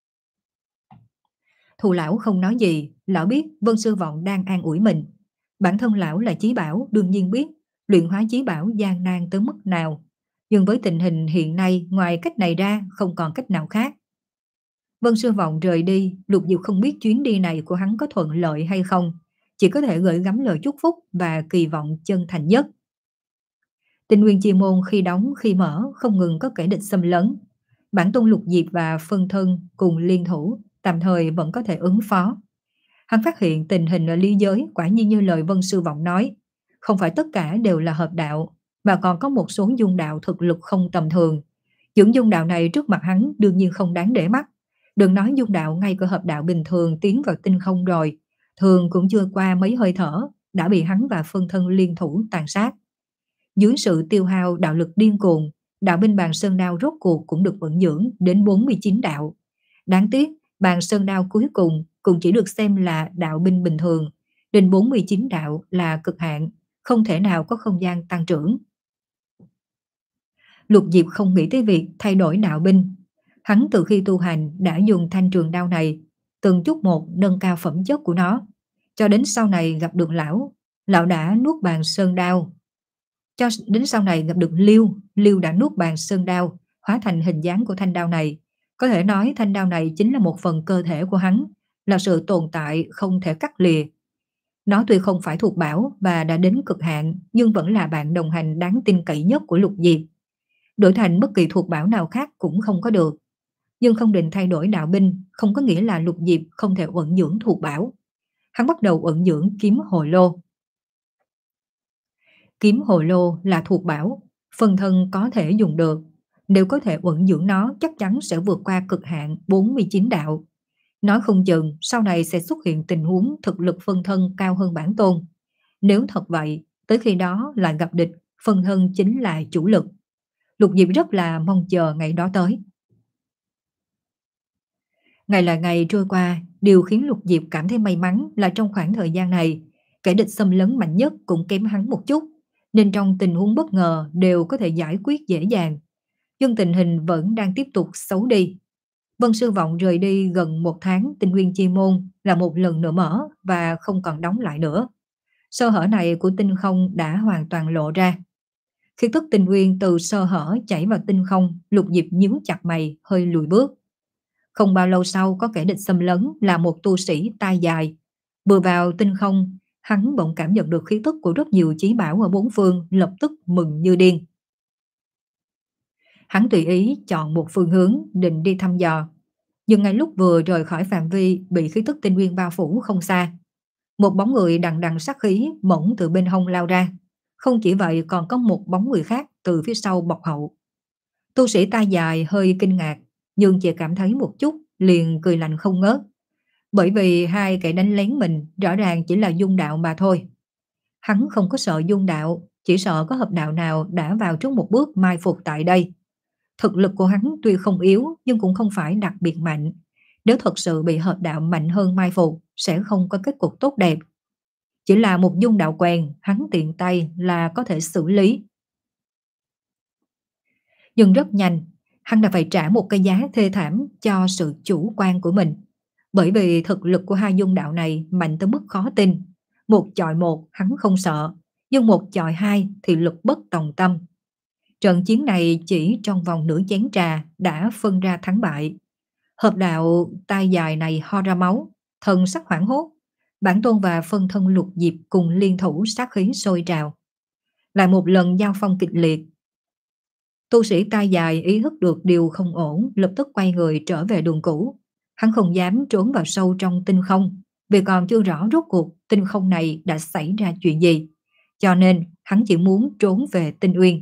S1: Thù lão không nói gì, lão biết Vân Sư Vọng đang an ủi mình. Bản thân lão là chí bảo, đương nhiên biết luyện hóa chí bảo gian nan tới mức nào. Nhưng với tình hình hiện nay, ngoài cách này ra không còn cách nào khác. Vân Sư Vọng rời đi, Lục Diệu không biết chuyến đi này của hắn có thuận lợi hay không, chỉ có thể gửi gắm lời chúc phúc và kỳ vọng chân thành nhất. Tinh nguyên chi môn khi đóng khi mở không ngừng có kẻ địch xâm lấn. Bản tôn Lục Diệp và phân thân cùng liên thủ, tạm thời vẫn có thể ứng phó. Hắn phát hiện tình hình ở lý giới quả nhiên như lời Vân Sư Vọng nói, không phải tất cả đều là hợp đạo, mà còn có một số dung đạo thực lực không tầm thường. Những dung đạo này trước mặt hắn đương nhiên không đáng để mắt. Đừng nói dung đạo, ngay cả hợp đạo bình thường tiến vào tinh không rồi, thường cũng chưa qua mấy hơi thở đã bị hắn và phân thân liên thủ tàn sát. Dưới sự tiêu hao đạo lực điên cuồng, đạo binh bàn sơn đao rốt cuộc cũng được vận dưỡng đến bốn mươi chín đạo. Đáng tiếc, bàn sơn đao cuối cùng cũng chỉ được xem là đạo binh bình thường, đến bốn mươi chín đạo là cực hạn, không thể nào có không gian tăng trưởng. Lục Diệp không nghĩ tới việc thay đổi đạo binh. Hắn từ khi tu hành đã dùng thanh trường đao này, từng chút một nâng cao phẩm chất của nó, cho đến sau này gặp được lão, lão đã nuốt bàn sơn đao. Cho đến sau này gặp được Liêu, Liêu đã nuốt bàn sơn đao, hóa thành hình dáng của thanh đao này. Có thể nói thanh đao này chính là một phần cơ thể của hắn, là sự tồn tại không thể cắt lìa. Nó tuy không phải thuộc bảo và đã đến cực hạn, nhưng vẫn là bạn đồng hành đáng tin cậy nhất của Lục Diệp. Đổi thành bất kỳ thuộc bảo nào khác cũng không có được. Nhưng không định thay đổi đạo binh, không có nghĩa là Lục Diệp không thể uẩn dưỡng thuộc bảo. Hắn bắt đầu uẩn dưỡng kiếm hồ lô. Kiếm hồ lô là thuộc bảo, phân thân có thể dùng được. Nếu có thể uẩn dưỡng nó, chắc chắn sẽ vượt qua cực hạn bốn mươi chín đạo. Nói không chừng sau này sẽ xuất hiện tình huống thực lực phân thân cao hơn bản tôn. Nếu thật vậy, tới khi đó lại gặp địch, phân thân chính là chủ lực. Lục Diệp rất là mong chờ ngày đó tới. Ngày là ngày trôi qua, điều khiến Lục Diệp cảm thấy may mắn là trong khoảng thời gian này, kẻ địch xâm lấn mạnh nhất cũng kém hắn một chút, nên trong tình huống bất ngờ đều có thể giải quyết dễ dàng. Nhưng tình hình vẫn đang tiếp tục xấu đi. Vân Sư Vọng rời đi gần một tháng, tinh nguyên chi môn là một lần nữa mở và không còn đóng lại nữa. Sơ hở này của tinh không đã hoàn toàn lộ ra. Khi tức tinh nguyên từ sơ hở chảy vào tinh không, Lục Diệp nhíu chặt mày, hơi lùi bước. Không bao lâu sau có kẻ địch xâm lấn là một tu sĩ tai dài. Vừa vào tinh không, hắn bỗng cảm nhận được khí tức của rất nhiều chí bảo ở bốn phương, lập tức mừng như điên. Hắn tùy ý chọn một phương hướng định đi thăm dò, nhưng ngay lúc vừa rời khỏi phạm vi bị khí tức tinh nguyên bao phủ không xa, một bóng người đằng đằng sát khí bỗng từ bên hông lao ra. Không chỉ vậy còn có một bóng người khác từ phía sau bọc hậu. Tu sĩ tai dài hơi kinh ngạc, nhưng chỉ cảm thấy một chút liền cười lạnh không ngớt. Bởi vì hai kẻ đánh lén mình rõ ràng chỉ là dung đạo mà thôi. Hắn không có sợ dung đạo, chỉ sợ có hợp đạo nào đã vào trước một bước mai phục tại đây. Thực lực của hắn tuy không yếu nhưng cũng không phải đặc biệt mạnh. Nếu thật sự bị hợp đạo mạnh hơn mai phục sẽ không có kết cục tốt đẹp. Chỉ là một dung đạo quèn, hắn tiện tay là có thể xử lý. Nhưng rất nhanh, hắn đã phải trả một cái giá thê thảm cho sự chủ quan của mình. Bởi vì thực lực của hai dung đạo này mạnh tới mức khó tin. Một chọi một hắn không sợ, nhưng một chọi hai thì lực bất tòng tâm. Trận chiến này chỉ trong vòng nửa chén trà đã phân ra thắng bại. Hợp đạo tai dài này ho ra máu, thần sắc hoảng hốt. Bản tôn và phân thân Lục Diệp cùng liên thủ sát khí sôi trào. Lại một lần giao phong kịch liệt. Tu sĩ tai dài ý thức được điều không ổn, lập tức quay người trở về đường cũ. Hắn không dám trốn vào sâu trong tinh không, vì còn chưa rõ rốt cuộc tinh không này đã xảy ra chuyện gì. Cho nên hắn chỉ muốn trốn về Tinh Uyên.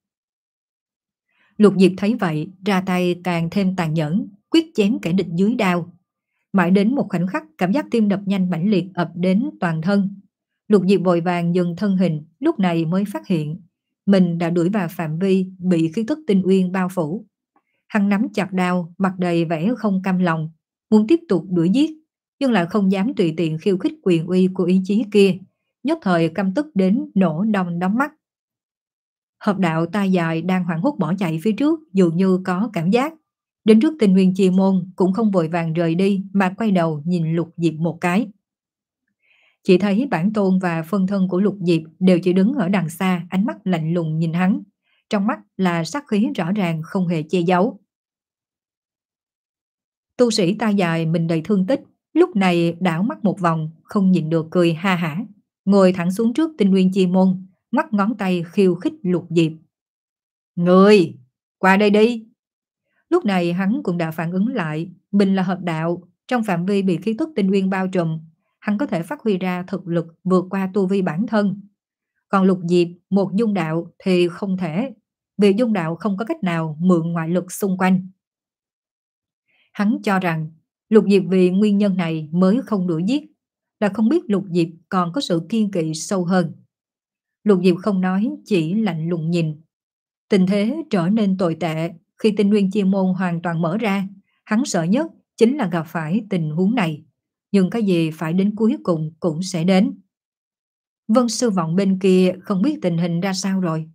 S1: Lục Diệp thấy vậy, ra tay càng thêm tàn nhẫn, quyết chém kẻ địch dưới đao. Mãi đến một khoảnh khắc, cảm giác tim đập nhanh mãnh liệt ập đến toàn thân. Lục Diệp vội vàng dừng thân hình, lúc này mới phát hiện mình đã đuổi vào phạm vi bị khí tức Tinh Uyên bao phủ. Hắn nắm chặt đao, mặt đầy vẻ không cam lòng, muốn tiếp tục đuổi giết, nhưng lại không dám tùy tiện khiêu khích quyền uy của ý chí kia, nhất thời căm tức đến nổ đom đóm mắt. Hợp đạo tai dài đang hoảng hốt bỏ chạy phía trước, dường như có cảm giác. Đến trước Tinh Nguyên chi môn cũng không vội vàng rời đi mà quay đầu nhìn Lục Diệp một cái. Chỉ thấy bản tôn và phân thân của Lục Diệp đều chỉ đứng ở đằng xa, ánh mắt lạnh lùng nhìn hắn. Trong mắt là sát khí rõ ràng không hề che giấu. Tu sĩ tai dài mình đầy thương tích, lúc này đảo mắt một vòng, không nhìn được cười ha hả. Ngồi thẳng xuống trước Tinh Nguyên chi môn, ngoắc ngón tay khiêu khích Lục Diệp. Người, qua đây đi. Lúc này hắn cũng đã phản ứng lại, mình là hợp đạo, trong phạm vi bị khí tức tinh nguyên bao trùm, hắn có thể phát huy ra thực lực vượt qua tu vi bản thân. Còn Lục Diệp, một dung đạo thì không thể, vì dung đạo không có cách nào mượn ngoại lực xung quanh. Hắn cho rằng Lục Diệp vì nguyên nhân này mới không đuổi giết, là không biết Lục Diệp còn có sự kiên kỵ sâu hơn. Lục Diệp không nói, chỉ lạnh lùng nhìn. Tình thế trở nên tồi tệ khi Tinh Nguyên chi môn hoàn toàn mở ra. Hắn sợ nhất chính là gặp phải tình huống này. Nhưng cái gì phải đến cuối cùng cũng sẽ đến. Vân Sư Vọng bên kia không biết tình hình ra sao rồi.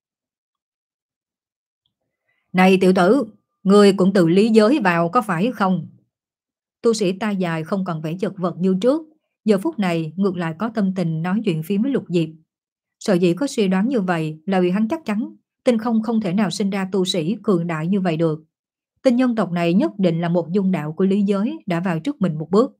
S1: Này tiểu tử, ngươi cũng từ lý giới vào có phải không? Tu sĩ tai dài không còn vẻ chật vật như trước. Giờ phút này ngược lại có tâm tình nói chuyện phím với Lục Diệp. Sở dĩ có suy đoán như vậy là vì hắn chắc chắn tinh không không thể nào sinh ra tu sĩ cường đại như vậy được. Tinh nhân tộc này nhất định là một dung đạo của lý giới đã vào trước mình một bước.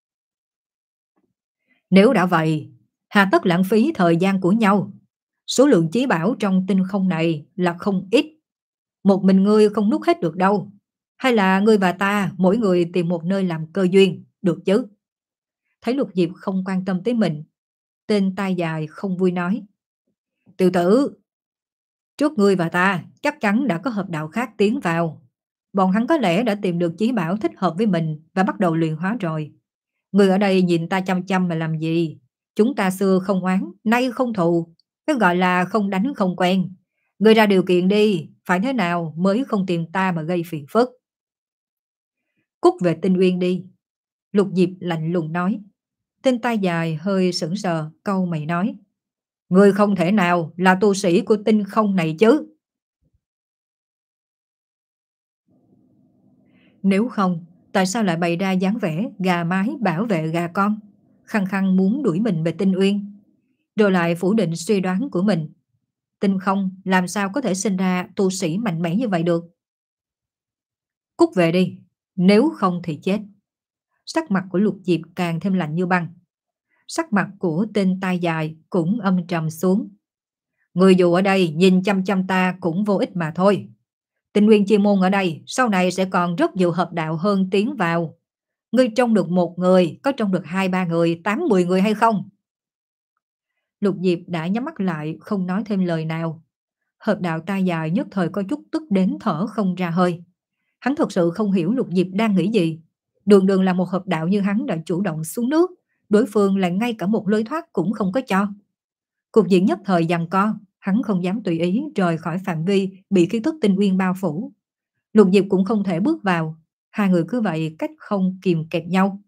S1: Nếu đã vậy, hà tất lãng phí thời gian của nhau. Số lượng chí bảo trong tinh không này là không ít. Một mình ngươi không nuốt hết được đâu. Hay là ngươi và ta mỗi người tìm một nơi làm cơ duyên, được chứ? Thấy Lục Diệp không quan tâm tới mình, tên tai dài không vui nói. Tiểu tử, trước ngươi và ta chắc chắn đã có hợp đạo khác tiến vào. Bọn hắn có lẽ đã tìm được chí bảo thích hợp với mình và bắt đầu luyện hóa rồi. Ngươi ở đây nhìn ta chăm chăm mà làm gì? Chúng ta xưa không oán, nay không thù. Cái gọi là không đánh không quen. Ngươi ra điều kiện đi, phải thế nào mới không tìm ta mà gây phiền phức. Cút về Tinh Uyên đi. Lục Diệp lạnh lùng nói. Tên tai dài hơi sững sờ, câu mày nói. Ngươi không thể nào là tu sĩ của tinh không này chứ. Nếu không, tại sao lại bày ra dáng vẻ gà mái bảo vệ gà con, khăng khăng muốn đuổi mình về Tinh Uyên, rồi lại phủ định suy đoán của mình. Tinh không làm sao có thể sinh ra tu sĩ mạnh mẽ như vậy được. Cút về đi, nếu không thì chết. Sắc mặt của Lục Diệp càng thêm lạnh như băng. Sắc mặt của tên tai dài cũng âm trầm xuống. Người dù ở đây nhìn chăm chăm ta cũng vô ích mà thôi. Tinh nguyên chi môn ở đây sau này sẽ còn rất nhiều hợp đạo hơn tiến vào. Ngươi trông được một người, có trông được hai ba người, tám mười người hay không? Lục Diệp đã nhắm mắt lại, không nói thêm lời nào. Hợp đạo tai dài nhất thời có chút tức đến thở không ra hơi. Hắn thật sự không hiểu Lục Diệp đang nghĩ gì. Đường đường là một hợp đạo như hắn đã chủ động xuống nước, đối phương lại ngay cả một lối thoát cũng không có cho. Cuộc diễn nhất thời giằng co, hắn không dám tùy ý rời khỏi phạm vi bị khí tức tinh nguyên bao phủ. Lục Diệp cũng không thể bước vào, hai người cứ vậy cách không kìm kẹp nhau.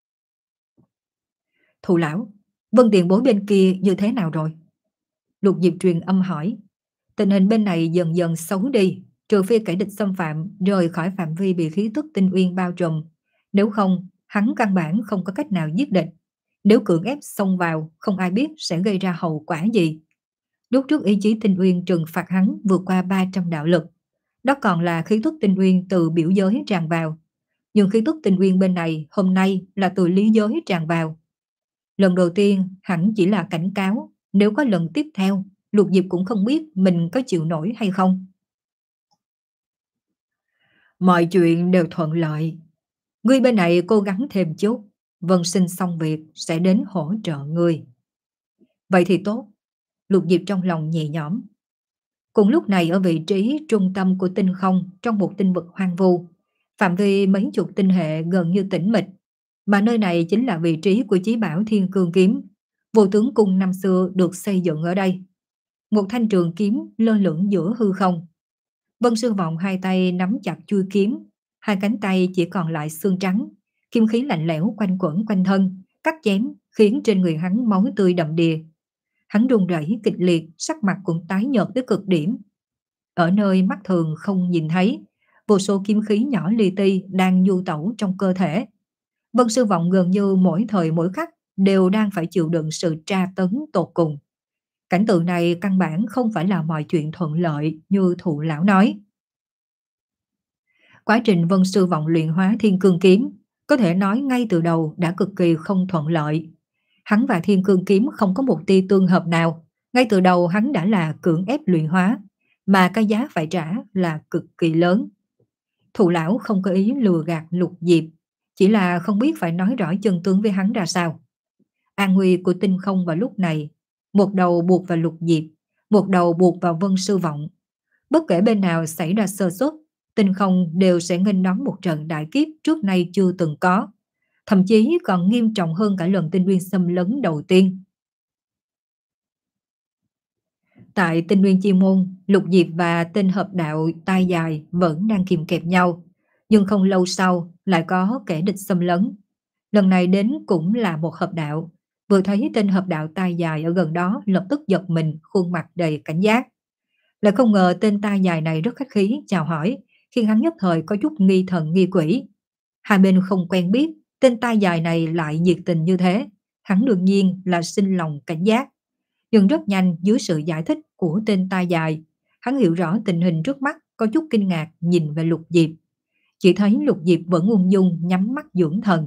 S1: Thù lão, Vân tiền bối bên kia như thế nào rồi? Lục Diệp truyền âm hỏi. Tình hình bên này dần dần xấu đi, trừ phi kẻ địch xâm phạm rời khỏi phạm vi bị khí tức tinh uyên bao trùm. Nếu không, hắn căn bản không có cách nào giết địch. Nếu cưỡng ép xông vào, không ai biết sẽ gây ra hậu quả gì. Lúc trước ý chí tinh uyên trừng phạt hắn vượt qua ba trăm đạo lực. Đó còn là khí tức tinh uyên từ biểu giới tràn vào. Nhưng khí tức tinh uyên bên này hôm nay là từ lý giới tràn vào. Lần đầu tiên hẳn chỉ là cảnh cáo, nếu có lần tiếp theo, Lục Diệp cũng không biết mình có chịu nổi hay không. Mọi chuyện đều thuận lợi. Ngươi bên này cố gắng thêm chút, Vân Sinh xong việc sẽ đến hỗ trợ ngươi. Vậy thì tốt. Lục Diệp trong lòng nhẹ nhõm. Cùng lúc này ở vị trí trung tâm của tinh không trong một tinh vực hoang vu, phạm vi mấy chục tinh hệ gần như tĩnh mịch, mà nơi này chính là vị trí của chí bảo Thiên Cương Kiếm. Vô tướng cung năm xưa được xây dựng ở đây. Một thanh trường kiếm lơ lửng giữa hư không. Vân Sư Vọng hai tay nắm chặt chuôi kiếm, hai cánh tay chỉ còn lại xương trắng, kim khí lạnh lẽo quanh quẩn quanh thân, cắt chém khiến trên người hắn máu tươi đậm đìa. Hắn run rẩy kịch liệt, sắc mặt cũng tái nhợt tới cực điểm. Ở nơi mắt thường không nhìn thấy, vô số kim khí nhỏ li ti đang du tẩu trong cơ thể. Vân Sư Vọng gần như mỗi thời mỗi khắc đều đang phải chịu đựng sự tra tấn tột cùng. Cảnh tượng này căn bản không phải là mọi chuyện thuận lợi như Thụ lão nói. Quá trình Vân Sư Vọng luyện hóa Thiên Cương Kiếm có thể nói ngay từ đầu đã cực kỳ không thuận lợi. Hắn và Thiên Cương Kiếm không có một tia tương hợp nào. Ngay từ đầu hắn đã là cưỡng ép luyện hóa, mà cái giá phải trả là cực kỳ lớn. Thụ lão không có ý lừa gạt Lục Diệp, chỉ là không biết phải nói rõ chân tướng với hắn ra sao. An nguy của tinh không vào lúc này, một đầu buộc vào Lục Diệp, một đầu buộc vào Vân Sư Vọng. Bất kể bên nào xảy ra sơ suất, tinh không đều sẽ nghênh đón một trận đại kiếp trước nay chưa từng có, thậm chí còn nghiêm trọng hơn cả lần tinh nguyên xâm lấn đầu tiên. Tại tinh nguyên chi môn, Lục Diệp và tên hợp đạo tai dài vẫn đang kìm kẹp nhau, nhưng không lâu sau lại có kẻ địch xâm lấn. Lần này đến cũng là một hợp đạo, vừa thấy tên hợp đạo tai dài ở gần đó lập tức giật mình, khuôn mặt đầy cảnh giác. Lại không ngờ tên tai dài này rất khách khí chào hỏi, khiến hắn nhất thời có chút nghi thần nghi quỷ. Hai bên không quen biết, tên tai dài này lại nhiệt tình như thế, hắn đương nhiên là sinh lòng cảnh giác. Nhưng rất nhanh dưới sự giải thích của tên tai dài, hắn hiểu rõ tình hình trước mắt, có chút kinh ngạc nhìn về Lục Diệp. Chỉ thấy Lục Diệp vẫn ung dung nhắm mắt dưỡng thần.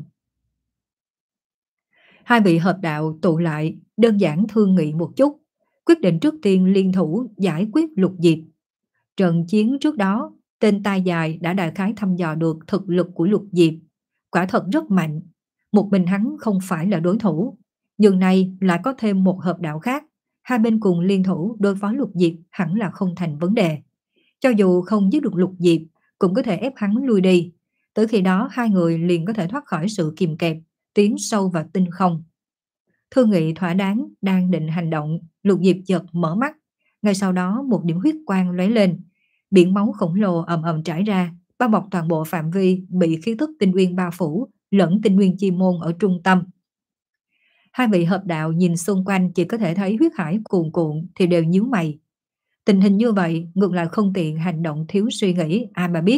S1: Hai vị hợp đạo tụ lại, đơn giản thương nghị một chút, quyết định trước tiên liên thủ giải quyết Lục Diệp. Trận chiến trước đó, tên tai dài đã đại khái thăm dò được thực lực của Lục Diệp. Quả thật rất mạnh, một mình hắn không phải là đối thủ. Nhưng nay lại có thêm một hợp đạo khác, hai bên cùng liên thủ đối phó Lục Diệp hẳn là không thành vấn đề. Cho dù không giết được Lục Diệp, cũng có thể ép hắn lui đi. Tới khi đó hai người liền có thể thoát khỏi sự kìm kẹp, tiến sâu vào tinh không. Thương nghị thỏa đáng, đang định hành động, Lục Diệp chợt mở mắt. Ngay sau đó một điểm huyết quang lóe lên, biển máu khổng lồ ầm ầm trải ra, bao bọc toàn bộ phạm vi bị khí tức tinh nguyên bao phủ, lẫn tinh nguyên chi môn ở trung tâm. Hai vị hợp đạo nhìn xung quanh chỉ có thể thấy huyết hải cuồn cuộn thì đều nhíu mày. Tình hình như vậy ngược lại không tiện hành động thiếu suy nghĩ, ai mà biết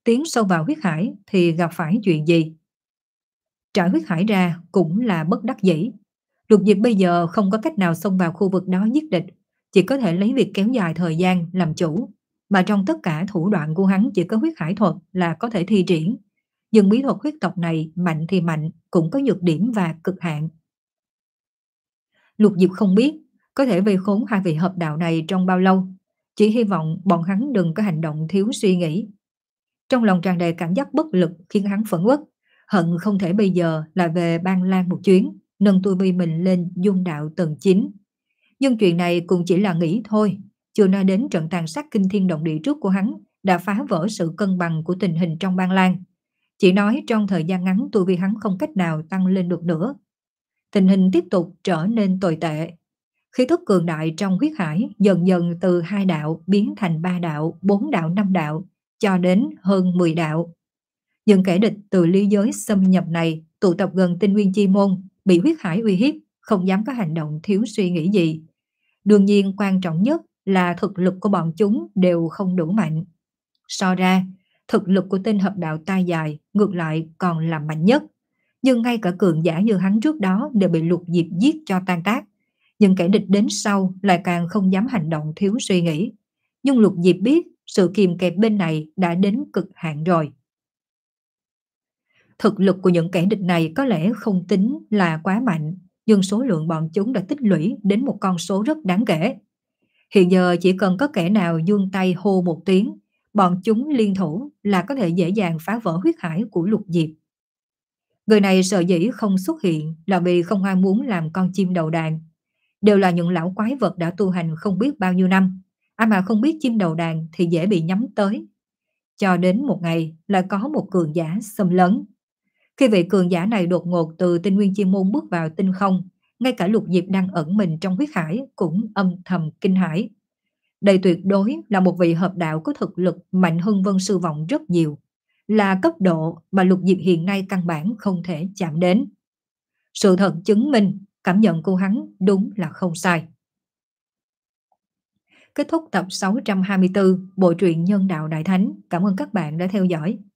S1: tiến sâu vào huyết hải thì gặp phải chuyện gì? Trải huyết hải ra cũng là bất đắc dĩ. Lục Diệp bây giờ không có cách nào xông vào khu vực đó giết địch, chỉ có thể lấy việc kéo dài thời gian làm chủ. Mà trong tất cả thủ đoạn của hắn chỉ có huyết hải thuật là có thể thi triển. Nhưng bí thuật huyết tộc này mạnh thì mạnh, cũng có nhược điểm và cực hạn. Lục Diệp không biết có thể vây khốn hai vị hợp đạo này trong bao lâu, chỉ hy vọng bọn hắn đừng có hành động thiếu suy nghĩ. Trong lòng tràn đầy cảm giác bất lực khiến hắn phẫn uất, hận không thể bây giờ là về Ban Lan một chuyến, nâng tu vi mình lên dung đạo tầng chín. Nhưng chuyện này cũng chỉ là nghĩ thôi, chưa nói đến trận tàn sát kinh thiên động địa trước của hắn đã phá vỡ sự cân bằng của tình hình trong Ban Lan. Chỉ nói trong thời gian ngắn tu vi hắn không cách nào tăng lên được nữa. Tình hình tiếp tục trở nên tồi tệ. Khí thức cường đại trong huyết hải dần dần từ hai đạo biến thành ba đạo, bốn đạo, năm đạo, cho đến hơn mười đạo. Những kẻ địch từ lý giới xâm nhập này tụ tập gần tinh nguyên chi môn, bị huyết hải uy hiếp, không dám có hành động thiếu suy nghĩ gì. Đương nhiên quan trọng nhất là thực lực của bọn chúng đều không đủ mạnh. So ra, thực lực của tên hợp đạo tai dài ngược lại còn là mạnh nhất. Nhưng ngay cả cường giả như hắn trước đó đều bị Lục Diệp giết cho tan tác. Nhưng kẻ địch đến sau lại càng không dám hành động thiếu suy nghĩ. Nhưng Lục Diệp biết sự kìm kẹp bên này đã đến cực hạn rồi. Thực lực của những kẻ địch này có lẽ không tính là quá mạnh, nhưng số lượng bọn chúng đã tích lũy đến một con số rất đáng kể. Hiện giờ chỉ cần có kẻ nào giương tay hô một tiếng, bọn chúng liên thủ là có thể dễ dàng phá vỡ huyết hải của Lục Diệp. Người này sợ dĩ không xuất hiện là vì không ai muốn làm con chim đầu đàn. Đều là những lão quái vật đã tu hành không biết bao nhiêu năm, ai mà không biết chim đầu đàn thì dễ bị nhắm tới. Cho đến một ngày lại có một cường giả xâm lấn. Khi vị cường giả này đột ngột từ tinh nguyên chi môn bước vào tinh không, ngay cả Lục Diệp đang ẩn mình trong huyết hải cũng âm thầm kinh hãi. Đây tuyệt đối là một vị hợp đạo có thực lực mạnh hơn Vân Sư Vọng rất nhiều, là cấp độ mà Lục Diệp hiện nay căn bản không thể chạm đến. Sự thật chứng minh cảm nhận của hắn đúng là không sai. Kết thúc tập sáu trăm hai mươi tư bộ truyện Nhân Đạo Đại Thánh. Cảm ơn các bạn đã theo dõi.